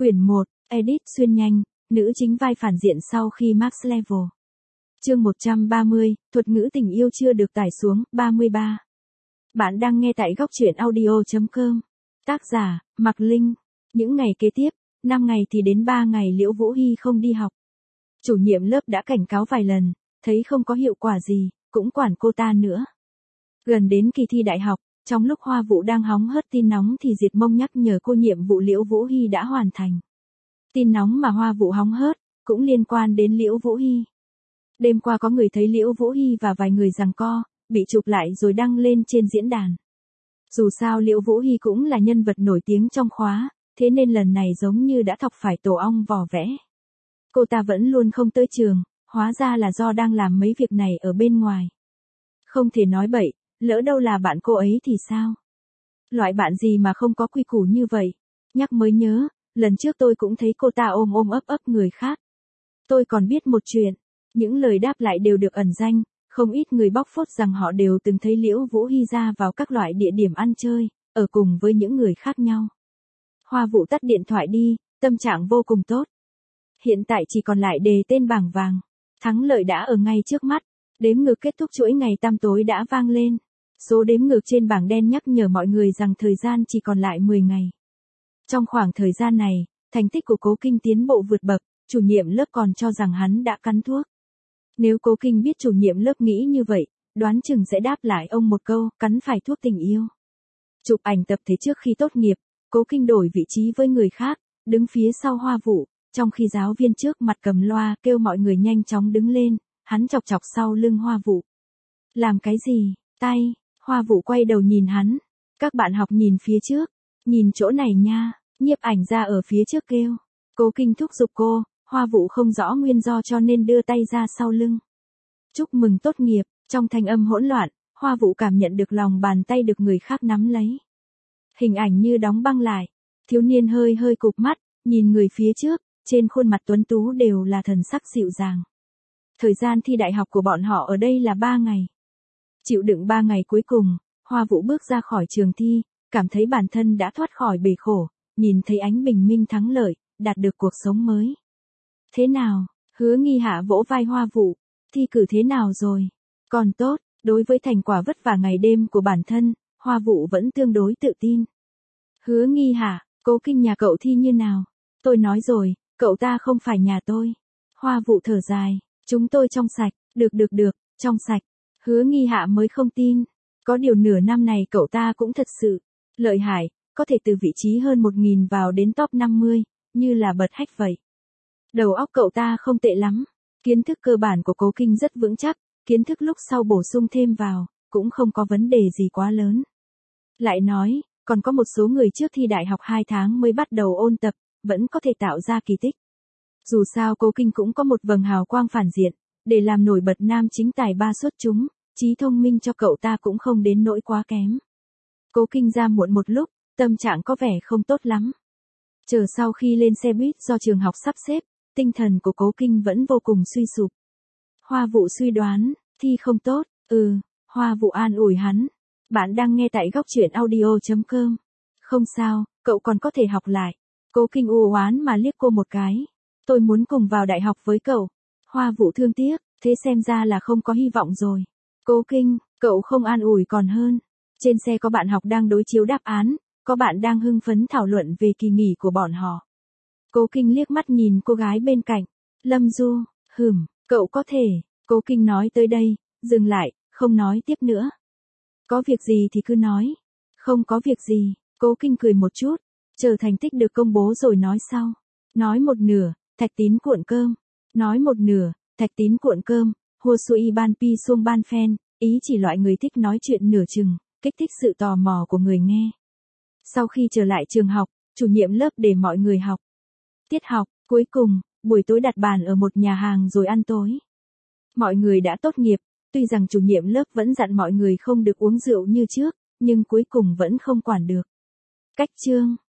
Quyển 1, Edit xuyên nhanh, nữ chính vai phản diện sau khi Max Level. Chương 130, thuật ngữ tình yêu chưa được tải xuống, 33. Bạn đang nghe tại góc truyện audio.com. Tác giả, Mạc Linh. Những ngày kế tiếp, 5 ngày thì đến 3 ngày Liễu Vũ Hy không đi học. Chủ nhiệm lớp đã cảnh cáo vài lần, thấy không có hiệu quả gì, cũng quản cô ta nữa. Gần đến kỳ thi đại học, trong lúc Hoa Vũ đang hóng hớt tin nóng thì Diệt Mông nhắc nhở cô nhiệm vụ Liễu Vũ Hy đã hoàn thành. Tin nóng mà Hoa Vũ hóng hớt, cũng liên quan đến Liễu Vũ Hy. Đêm qua có người thấy Liễu Vũ Hy và vài người giằng co, bị chụp lại rồi đăng lên trên diễn đàn. Dù sao Liễu Vũ Hy cũng là nhân vật nổi tiếng trong khóa, thế nên lần này giống như đã thọc phải tổ ong vò vẽ. Cô ta vẫn luôn không tới trường, hóa ra là do đang làm mấy việc này ở bên ngoài. Không thể nói bậy, lỡ đâu là bạn cô ấy thì sao? Loại bạn gì mà không có quy củ như vậy? Nhắc mới nhớ, lần trước tôi cũng thấy cô ta ôm ấp người khác. Tôi còn biết một chuyện, những lời đáp lại đều được ẩn danh, không ít người bóc phốt rằng họ đều từng thấy Liễu Vũ Hy ra vào các loại địa điểm ăn chơi, ở cùng với những người khác nhau. Hoa Vũ tắt điện thoại đi, tâm trạng vô cùng tốt. Hiện tại chỉ còn lại đề tên bảng vàng. Thắng lợi đã ở ngay trước mắt, đếm ngược kết thúc chuỗi ngày tăm tối đã vang lên. Số đếm ngược trên bảng đen nhắc nhở mọi người rằng thời gian chỉ còn lại 10 ngày. Trong khoảng thời gian này, thành tích của Cố Kinh tiến bộ vượt bậc, chủ nhiệm lớp còn cho rằng hắn đã cắn thuốc. Nếu Cố Kinh biết chủ nhiệm lớp nghĩ như vậy, đoán chừng sẽ đáp lại ông một câu, cắn phải thuốc tình yêu. Chụp ảnh tập thể trước khi tốt nghiệp, Cố Kinh đổi vị trí với người khác, đứng phía sau Hoa Vũ, trong khi giáo viên trước mặt cầm loa kêu mọi người nhanh chóng đứng lên, hắn chọc chọc sau lưng Hoa Vũ. Làm cái gì? Tay. Hoa Vũ quay đầu nhìn hắn. Các bạn học nhìn phía trước. Nhìn chỗ này nha. Nhiếp ảnh ra ở phía trước kêu. Cố Kinh thúc giục cô. Hoa Vũ không rõ nguyên do cho nên đưa tay ra sau lưng. Chúc mừng tốt nghiệp. Trong thanh âm hỗn loạn, Hoa Vũ cảm nhận được lòng bàn tay được người khác nắm lấy. Hình ảnh như đóng băng lại. Thiếu niên hơi cụp mắt, nhìn người phía trước, trên khuôn mặt tuấn tú đều là thần sắc dịu dàng. Thời gian thi đại học của bọn họ ở đây là 3 ngày. Chịu đựng 3 ngày cuối cùng, Hoa Vũ bước ra khỏi trường thi, cảm thấy bản thân đã thoát khỏi bể khổ, nhìn thấy ánh bình minh thắng lợi, đạt được cuộc sống mới. Thế nào? Hứa Nghi Hạ vỗ vai Hoa Vũ. Thi cử thế nào rồi? Còn tốt, đối với thành quả vất vả ngày đêm của bản thân, Hoa Vũ vẫn tương đối tự tin. Hứa Nghi Hạ, Cố Kinh nhà cậu thi như nào? Tôi nói rồi, cậu ta không phải nhà tôi. Hoa Vũ thở dài, chúng tôi trong sạch, được, trong sạch. Hứa Nghi Hạ mới không tin. Có điều nửa năm này cậu ta cũng thật sự lợi hại, có thể từ vị trí hơn 1000 vào đến top 50, như là bật hách vậy. Đầu óc cậu ta không tệ lắm. Kiến thức cơ bản của Cố Kinh rất vững chắc, kiến thức lúc sau bổ sung thêm vào, cũng không có vấn đề gì quá lớn. Lại nói, còn có một số người trước thi đại học 2 tháng mới bắt đầu ôn tập, vẫn có thể tạo ra kỳ tích. Dù sao Cố Kinh cũng có một vầng hào quang phản diện, để làm nổi bật nam chính tài ba xuất chúng, trí thông minh cho cậu ta cũng không đến nỗi quá kém. Cố Kinh ra muộn một lúc, tâm trạng có vẻ không tốt lắm. Chờ sau khi lên xe buýt do trường học sắp xếp, tinh thần của Cố Kinh vẫn vô cùng suy sụp. Hoa Vũ suy đoán, thi không tốt, Hoa Vũ an ủi hắn. Bạn đang nghe tại góc truyện audio.com. Không sao, cậu còn có thể học lại. Cố Kinh u oán mà liếc cô một cái. Tôi muốn cùng vào đại học với cậu. Hoa Vũ thương tiếc, thế xem ra là không có hy vọng rồi. Cố Kinh, cậu không an ủi còn hơn. Trên xe có bạn học đang đối chiếu đáp án, có bạn đang hưng phấn thảo luận về kỳ nghỉ của bọn họ. Cố Kinh liếc mắt nhìn cô gái bên cạnh. Lâm Du, cậu có thể. Cố Kinh nói tới đây, dừng lại, không nói tiếp nữa. Có việc gì thì cứ nói. Không có việc gì. Cố Kinh cười một chút, chờ thành tích được công bố rồi nói sau. Nói một nửa, Thạch Tín cuộn cơm. Nói một nửa, Thạch Tín cuộn cơm, hua sui ban pi xuông ban phen, ý chỉ loại người thích nói chuyện nửa chừng, kích thích sự tò mò của người nghe. Sau khi trở lại trường học, chủ nhiệm lớp để mọi người học. Tiết học, cuối cùng, buổi tối đặt bàn ở một nhà hàng rồi ăn tối. Mọi người đã tốt nghiệp, tuy rằng chủ nhiệm lớp vẫn dặn mọi người không được uống rượu như trước, nhưng cuối cùng vẫn không quản được. Cách chương